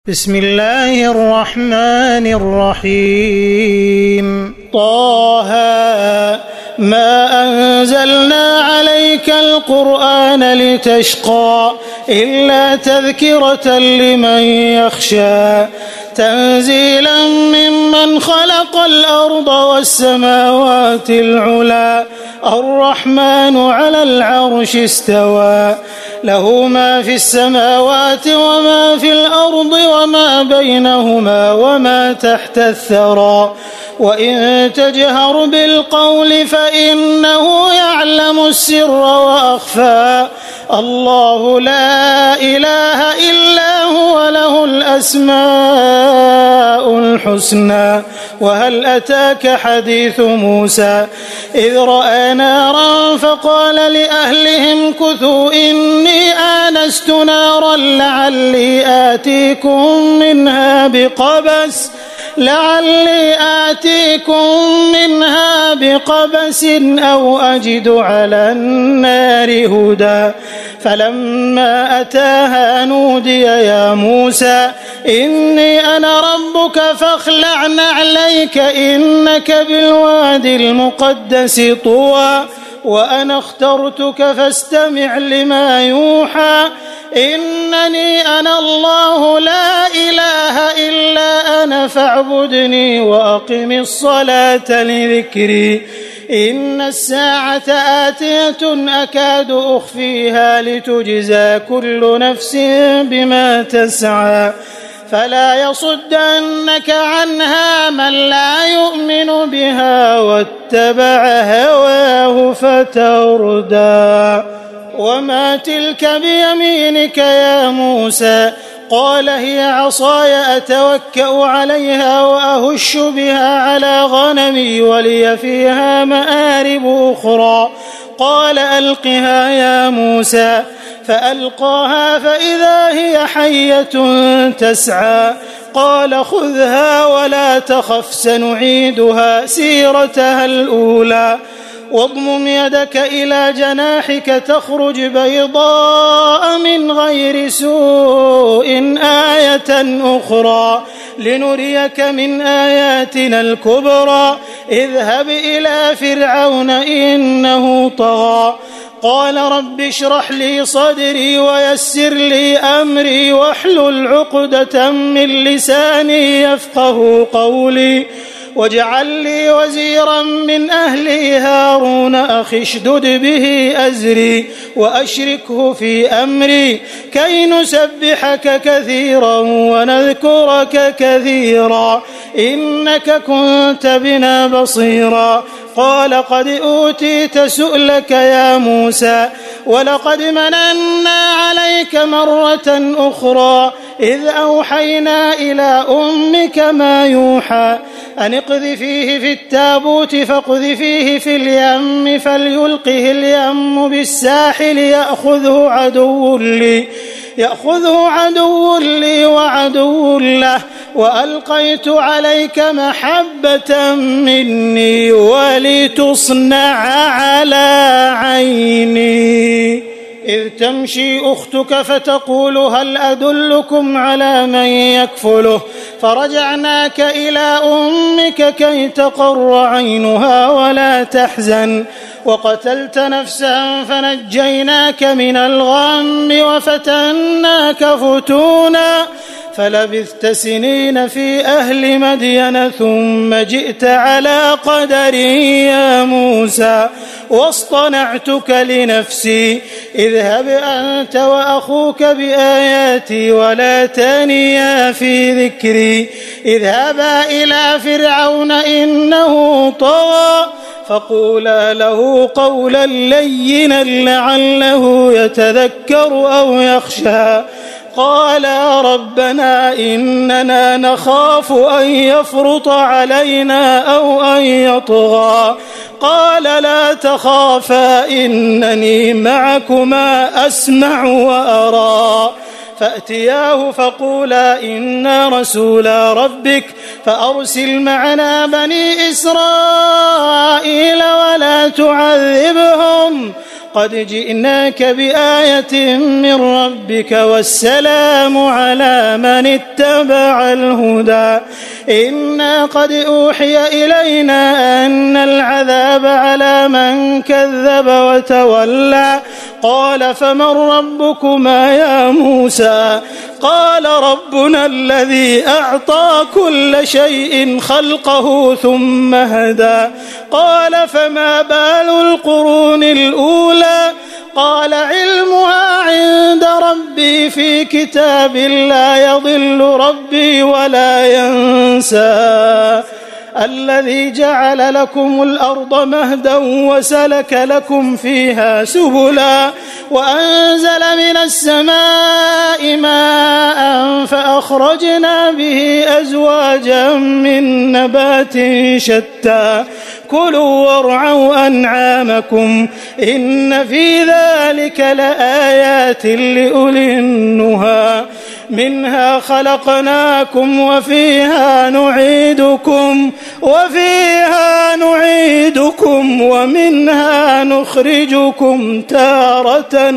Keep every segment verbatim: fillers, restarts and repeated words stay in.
بسم الله الرحمن الرحيم طه ما أنزلنا عليك القرآن لتشقى إلا تذكرة لمن يخشى تنزيلا ممن خلق الأرض والسماوات العلى الرحمن على العرش استوى له ما في السماوات وما في الأرض وما بينهما وما تحت الثرى وإن تجهر بالقول فإنه يعلم السر وأخفى الله لا إله إلا هو له الأسماء الحسنى وهل أتاك حديث موسى إذ رأى نارا فقال لأهلهم كثوا إني آنست نارا لعلي آتيكم منها بقبس لعلي آتيكم منها بقبس أو أجد على النار هدى فلما أتاها نودي يا موسى إني أنا ربك فاخلع نعليك إنك بالوادي المقدس طوى وأنا اخترتك فاستمع لما يوحى إنني أنا الله لا إله إلا أنا فاعبدني وأقم الصلاة لذكري إن الساعة آتية أكاد أخفيها لتجزى كل نفس بما تسعى فلا يصدنك عنها من لا يؤمن بها واتبع هواه فتردى وما تلك بيمينك يا موسى قال هي عصاي أتوكأ عليها وأهش بها على غنمي ولي فيها مآرب أخرى قال ألقها يا موسى فألقاها فإذا هي حية تسعى قال خذها ولا تخف سنعيدها سيرتها الأولى واضمم يدك إلى جناحك تخرج بيضاء من غير سوء آية أخرى لنريك من آياتنا الكبرى اذهب إلى فرعون إنه طغى قال رب اشرح لي صدري ويسر لي أمري واحلل عقدة من لساني يفقه قولي واجعل لي وزيرا من أهلي هارون أخي اشدد به أزري وأشركه في أمري كي نسبحك كثيرا ونذكرك كثيرا إنك كنت بنا بصيرا قال قد أوتيت سؤلك يا موسى ولقد مننا عليك مرة أخرى إذ أوحينا إلى أمك ما يوحى أن اقذفيه في التابوت فاقذفيه في اليم فليلقه اليم بالساحل يأخذه عدو لي يأخذه عدو لي وعدو له وألقيت عليك محبة مني ولتصنع على عيني إذ تمشي أختك فتقول هل أدلكم على من يكفله فرجعناك إلى أمك كي تقر عينها ولا تحزن وقتلت نفسا فنجيناك من الغم وفتناك فتونا فلبثت سنين في أهل مدين ثم جئت على قدر يا موسى واصطنعتك لنفسي اذهب أنت وأخوك بآياتي ولا تانيا في ذكري اذهبا إلى فرعون إنه طغى فقولا له قولا لينا لعله يتذكر أو يخشى قالا ربنا إننا نخاف أن يفرط علينا أو أن يطغى قال لا تخافا إنني معكما أسمع وأرى فأتياه فقولا إنا رسولا ربك فأرسل معنا بني إسرائيل ولا تعذبهم قد جئناك بآية من ربك والسلام على من اتبع الهدى إنا قد أوحي إلينا أن العذاب على من كذب وتولى قال فمن ربكما يا موسى قال ربنا الذي أعطى كل شيء خلقه ثم هدى قال فما بال القرون الأولى قال علمها عند ربي في كتاب لا يضل ربي ولا ينسى الذي جعل لكم الأرض مهدا وسلك لكم فيها سبلا وأنزل من السماء ماء فأخرجنا به أزواجا من نبات شتى كلوا وارعوا أنعامكم إن في ذلك لآيات لأولي النهى منها خلقناكم وفيها نعيدكم وفيها نعيدكم ومنها نخرجكم تارة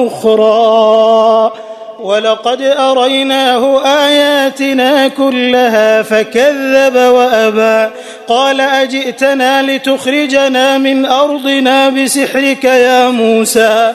أخرى ولقد أريناه آياتنا كلها فكذب وأبى قال أجئتنا لتخرجنا من أرضنا بسحرك يا موسى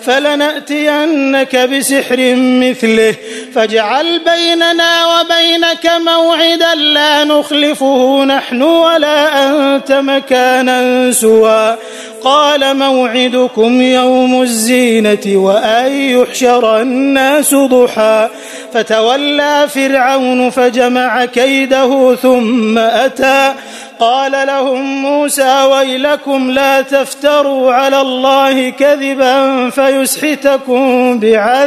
فلنأتينك بسحر مثله فاجعل بيننا وبينك موعدا لا نخلفه نحن ولا أنت مكانا سوى قال موعدكم يوم الزينة وأن يحشر الناس ضحى فتولى فرعون فجمع كيده ثم أتى قال لهم موسى ويلكم لا تفتروا على الله كذبا فيسحتكم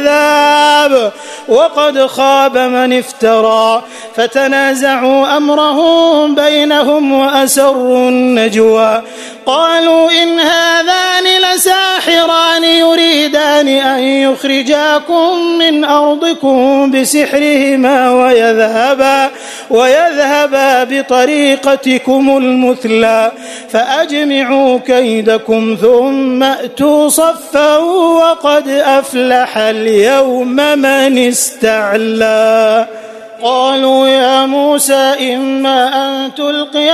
بعذاب وقد خاب من افترى فتنازعوا أمرهم بينهم وأسروا النجوى قالوا إن هذان لساحران يريدان أن يخرجاكم من أرضكم بسحرهما ويذهبا, ويذهبا بطريقتكم المثلى فأجمعوا كيدكم ثم أتوا صفا وقد أفلح اليوم من استعلى قالوا يا موسى إما أن تلقي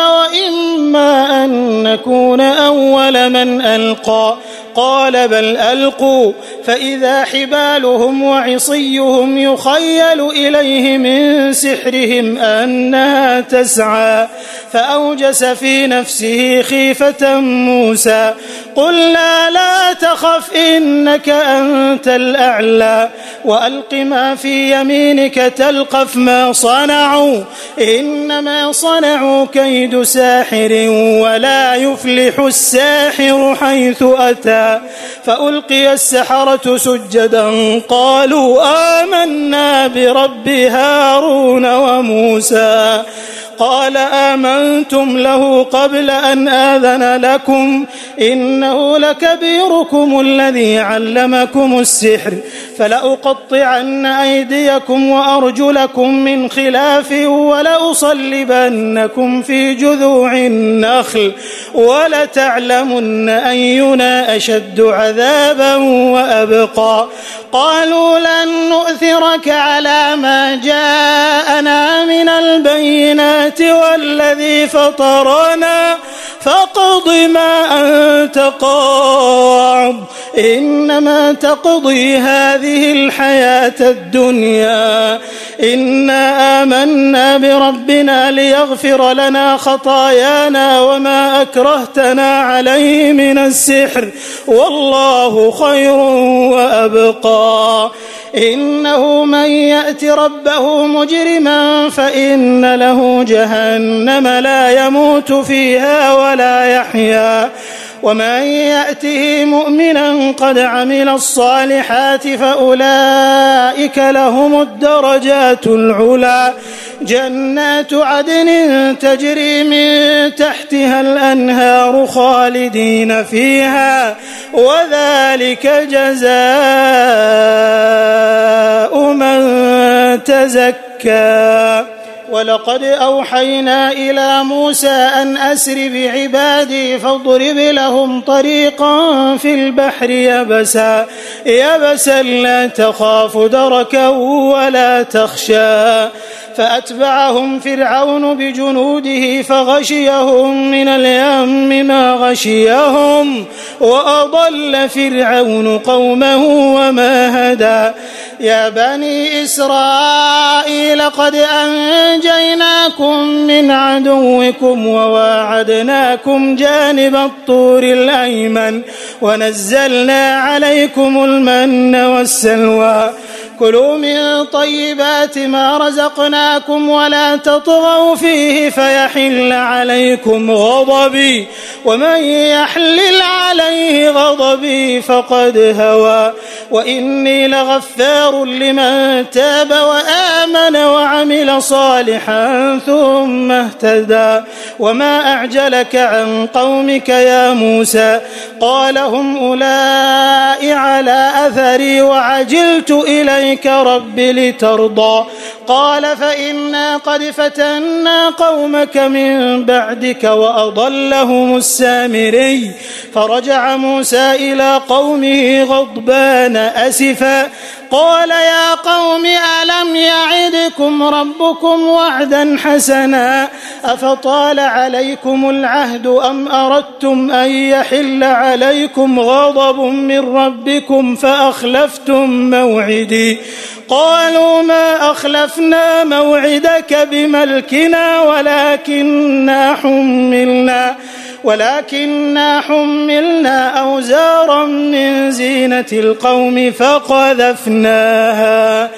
وإما أن نكون أول من ألقى قال بل ألقوا فإذا حبالهم وعصيهم يخيل إليه من سحرهم أنها تسعى فأوجس في نفسه خيفة موسى قلنا لا تخف إنك أنت الأعلى وألق ما في يمينك تلقف ما صنعوا إنما صنعوا كيد ساحر ولا يفلح الساحر حيث أتى فألقي السحرة سجدا قالوا آمنا برب هارون وموسى قال آمنتم له قبل أن آذن لكم إنه لكبيركم الذي علمكم السحر فلأقطعن أيديكم وأرجلكم من خلاف ولأصلبنكم في جذوع النخل ولتعلمن أينا أشد عذابا وأبقى قالوا لن نؤثرك على ما جاءنا من البينات والذي فطرنا فاقض ما أنت قاض إنما تقضي هذه الحياة الدنيا إنا آمنا بربنا ليغفر لنا خطايانا وما أكرهتنا عليه من السحر والله خير وأبقى إنه من يأت ربه مجرما فإن له جهنم لا يموت فيها ولا يحيا ومن يأته مؤمنا قد عمل الصالحات فأولئك لهم الدرجات العلى جنات عدن تجري من تحتها الأنهار خالدين فيها وذلك جزاء من تزكى ولقد أوحينا إلى موسى أن أسر بعبادي فاضرب لهم طريقا في البحر يبسا يبسا لا تخاف دركا ولا تخشى فأتبعهم فرعون بجنوده فغشيهم من اليم ما غشيهم وأضل فرعون قومه وما هدى يا بني إسرائيل قد أنجيناكم من عدوكم وواعدناكم جانب الطور الأيمن ونزلنا عليكم المن والسلوى كلوا من طيبات ما رزقناكم ولا تطغوا فيه فيحل عليكم غضبي ومن يحلل عليه غضبي فقد هوى وإني لغفار لمن تاب وآمن وعمل صالحا ثم اهتدى وما أعجلك عن قومك يا موسى قال هم أولئك على أثري وعجلت إليك رب لترضى قال فإنا قد فتنا قومك من بعدك وأضلهم السامري فرجع موسى إلى قومه غضبان أسفا قال يا قوم ألم يعدكم ربكم وعدا حسنا أفطال عليكم العهد أم أردتم أن يحل عليكم غضب من ربكم فأخلفتم موعدي قالوا ما أخلفنا موعدك بملكنا ولكننا حملنا ولكننا حملنا أوزارا من زينة القوم فقذفناها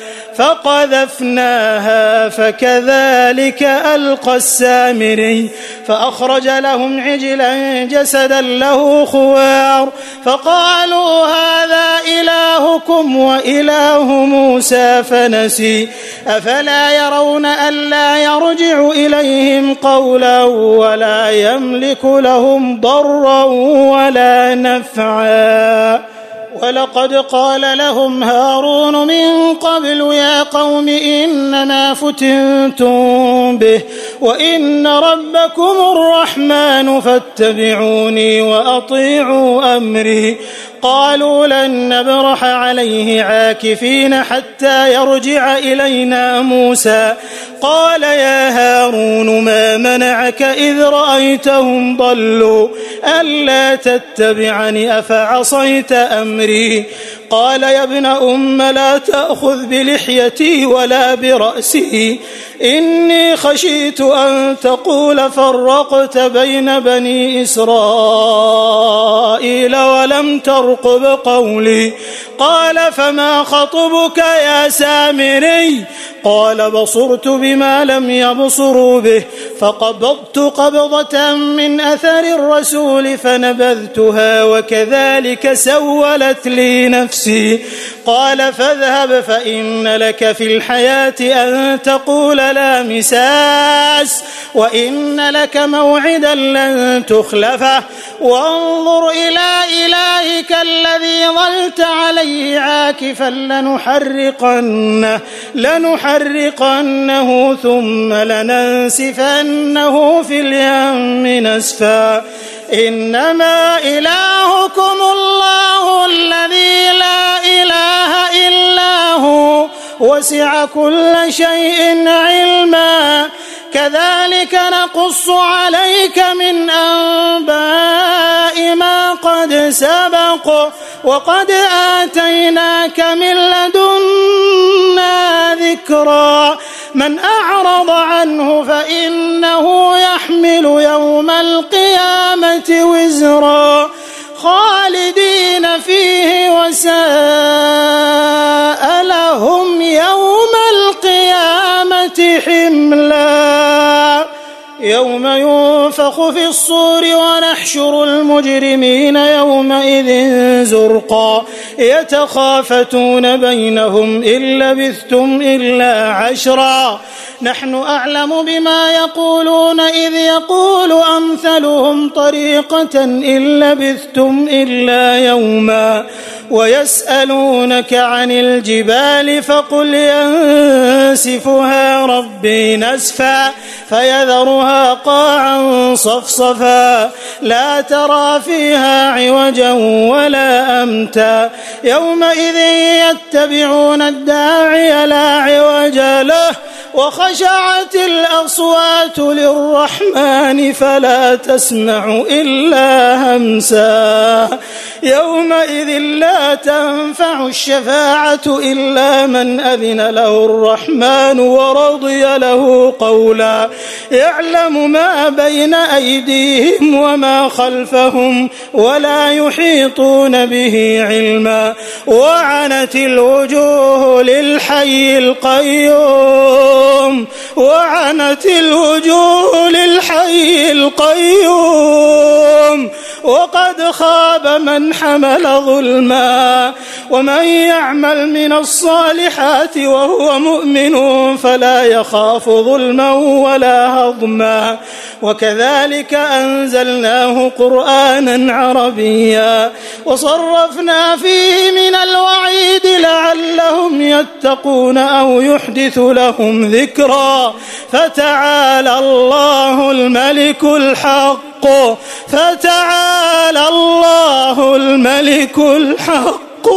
فقذفناها فكذلك ألقى السامري فأخرج لهم عجلا جسدا له خوار فقالوا هذا إلهكم وإله موسى فنسي أفلا يرون ألا يرجع إليهم قولا ولا يملك لهم ضرا ولا نفعا ولقد قال لهم هارون من قبل يا قوم إنما فتنتم به وإن ربكم الرحمن فاتبعوني وأطيعوا أمري قالوا لن نبرح عليه عاكفين حتى يرجع إلينا موسى قال يا هارون ما منعك إذ رأيتهم ضلوا ألا تتبعني أفعصيت أمري قال يا ابن أم لا تأخذ بلحيتي ولا برأسي إني خشيت أن تقول فرقت بين بني إسرائيل ولم ترقب قولي قال فما خطبك يا سامري قال بصرت بما لم يبصروا به فقبضت قبضة من أثر الرسول فنبذتها وكذلك سولت لي نفسي قال فاذهب فإن لك في الحياة أن تقول لا مساس وإن لك موعدا لن تخلفه وانظر إلى إلهك الذي ظلت عليه عاكفا لنحرقنه لنحرقنه ثم لننسفنه في اليم نسفا إنما إلهكم الله الذي لا إله إلا هو وسع كل شيء علما كذلك نقص عليك من أنباء ما قد سبق وقد آتيناك من لدنا ذكرا من أعرض عنه فإنه يحمل يوم القيامة وزرا خالدين فيه وساء لهم يوم القيامة حملا يوم ينفخ في الصور ونحشر المجرمين يومئذ زرقا يتخافتون بينهم إن لبثتم إلا عشرا نحن أعلم بما يقولون إذ يقول أمثلهم طريقة إن لبثتم إلا يوما ويسألونك عن الجبال فقل ينسفها ربي نسفا فيذرها قاعا صفصفا لا ترى فيها عوجا ولا أمتا يومئذ يتبعون الداعي لا عوج له وخشعت الأصوات للرحمن فلا تسمع إلا همسا يومئذ لا تنفع الشفاعة إلا من أذن له الرحمن ورضي له قولا يعلم ما بين أيديهم وما خلفهم ولا يحيطون به علما وعنت الوجوه للحي القيوم وعنت الوجوه للحي القيوم وقد خاب من حمل ظلما ومن يعمل من الصالحات وهو مؤمن فلا يخاف ظلما ولا هضما وكذلك أنزلناه قرآنا عربيا وصرفنا فيه من الوعيد لعلهم يتقون أو يحدث لهم ذكرا فتعالى الله الملك الحق فتعالى الله الملك الحق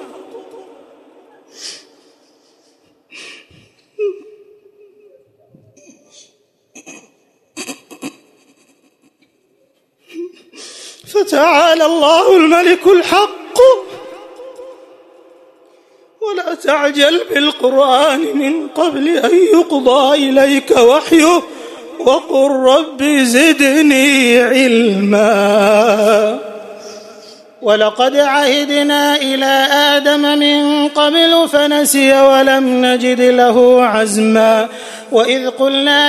فتعالى الله الملك الحق ولا تعجل بالقرآن من قبل أن يقضى إليك وحيه وقل رب زدني علما ولقد عهدنا إلى آدم من قبل فنسي ولم نجد له عزما وإذ قلنا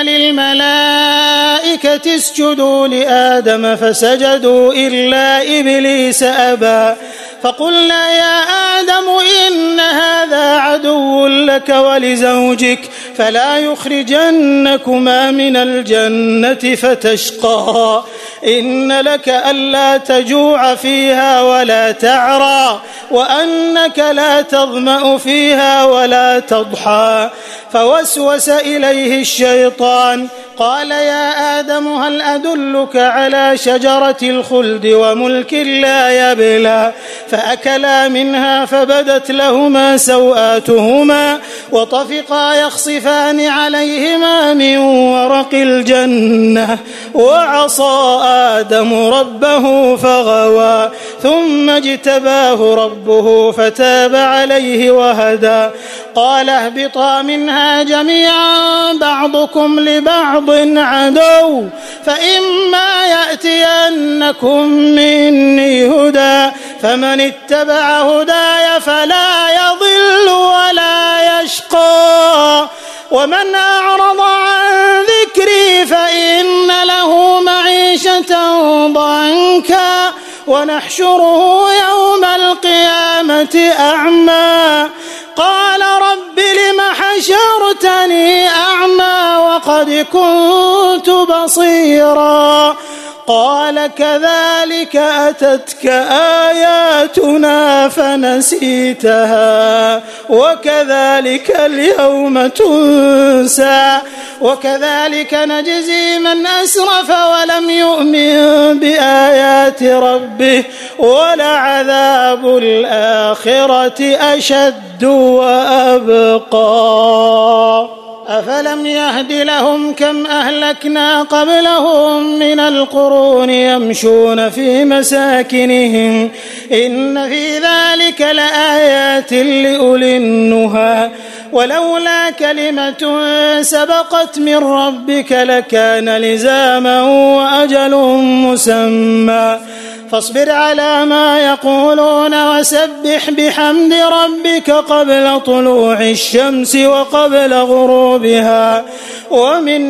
للملائكة اسجدوا لآدم فسجدوا إلا إبليس أبى فقلنا يا آدم إن هذا عدو لك ولزوجك فلا يخرجنكما من الجنة فتشقى إن لك ألا تجوع فيها ولا تعرى وأنك لا تظمأ فيها ولا تضحى فوسوس إليه الشيطان قال يا آدم هل أدلك على شجرة الخلد وملك لا يبلى فأكلا منها فبدت لهما سوآتهما وطفقا يخصفان عليهما من ورق الجنة وعصى آدم ربه فغوى ثم اجتباه ربه فتاب عليه وهدى قال اهبطا منها جميعا بعضكم لبعض عدو فإما يأتينكم مني هدى فمن اتبع هداي فلا يضل ولا يشقى ومن أعرض عن ذكري فإن له معيشة ضنكا ونحشره يوم القيامة أعمى قال رب لم حشرتني أعمى وقد كنت بصيرا قال كذلك أتتك آياتنا فنسيتها وكذلك اليوم تنسى وكذلك نجزي من أسرف ولم يؤمن بآيات ربه ولعذاب الآخرة أشد وأبقى أفلم يهد لهم كم أهلكنا قبلهم من القرون يمشون في مساكنهم إن في ذلك لآيات لأولي النهى ولولا كلمة سبقت من ربك لكان لزاما وأجل مسمى فاصبر على ما يقولون وسبح بحمد ربك قبل طلوع الشمس وقبل غروبها ومن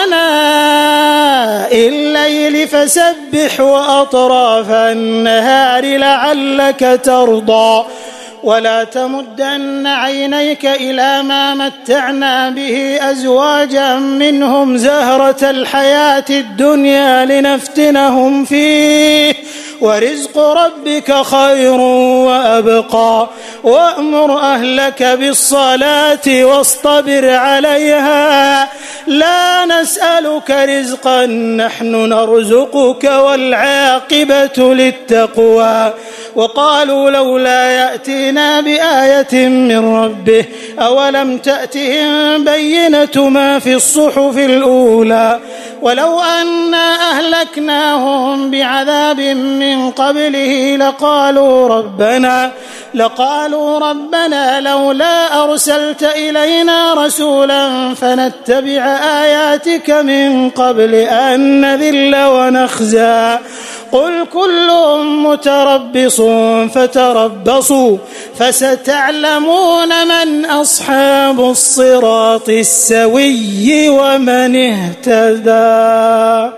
آناء الليل فسبح وأطراف النهار لعلك ترضى ولا تمدن عينيك إلى ما متعنا به أزواجا منهم زهرة الحياة الدنيا لنفتنهم فيه ورزق ربك خير وأبقى وأمر أهلك بالصلاة واصطبر عليها لا نسألك رزقا نحن نرزقك والعاقبة للتقوى وقالوا لولا يأتينا بآية من ربه أولم تأتهم بينة ما في الصحف الأولى ولو أنا أهلكناهم بعذاب من قبله لقالوا ربنا لقالوا ربنا لولا أرسلت إلينا رسولا فنتبع آياتك من قبل أن نذل ونخزى قل كل متربص فتربصوا فستعلمون من أصحاب الصراط السوي ومن اهتدى.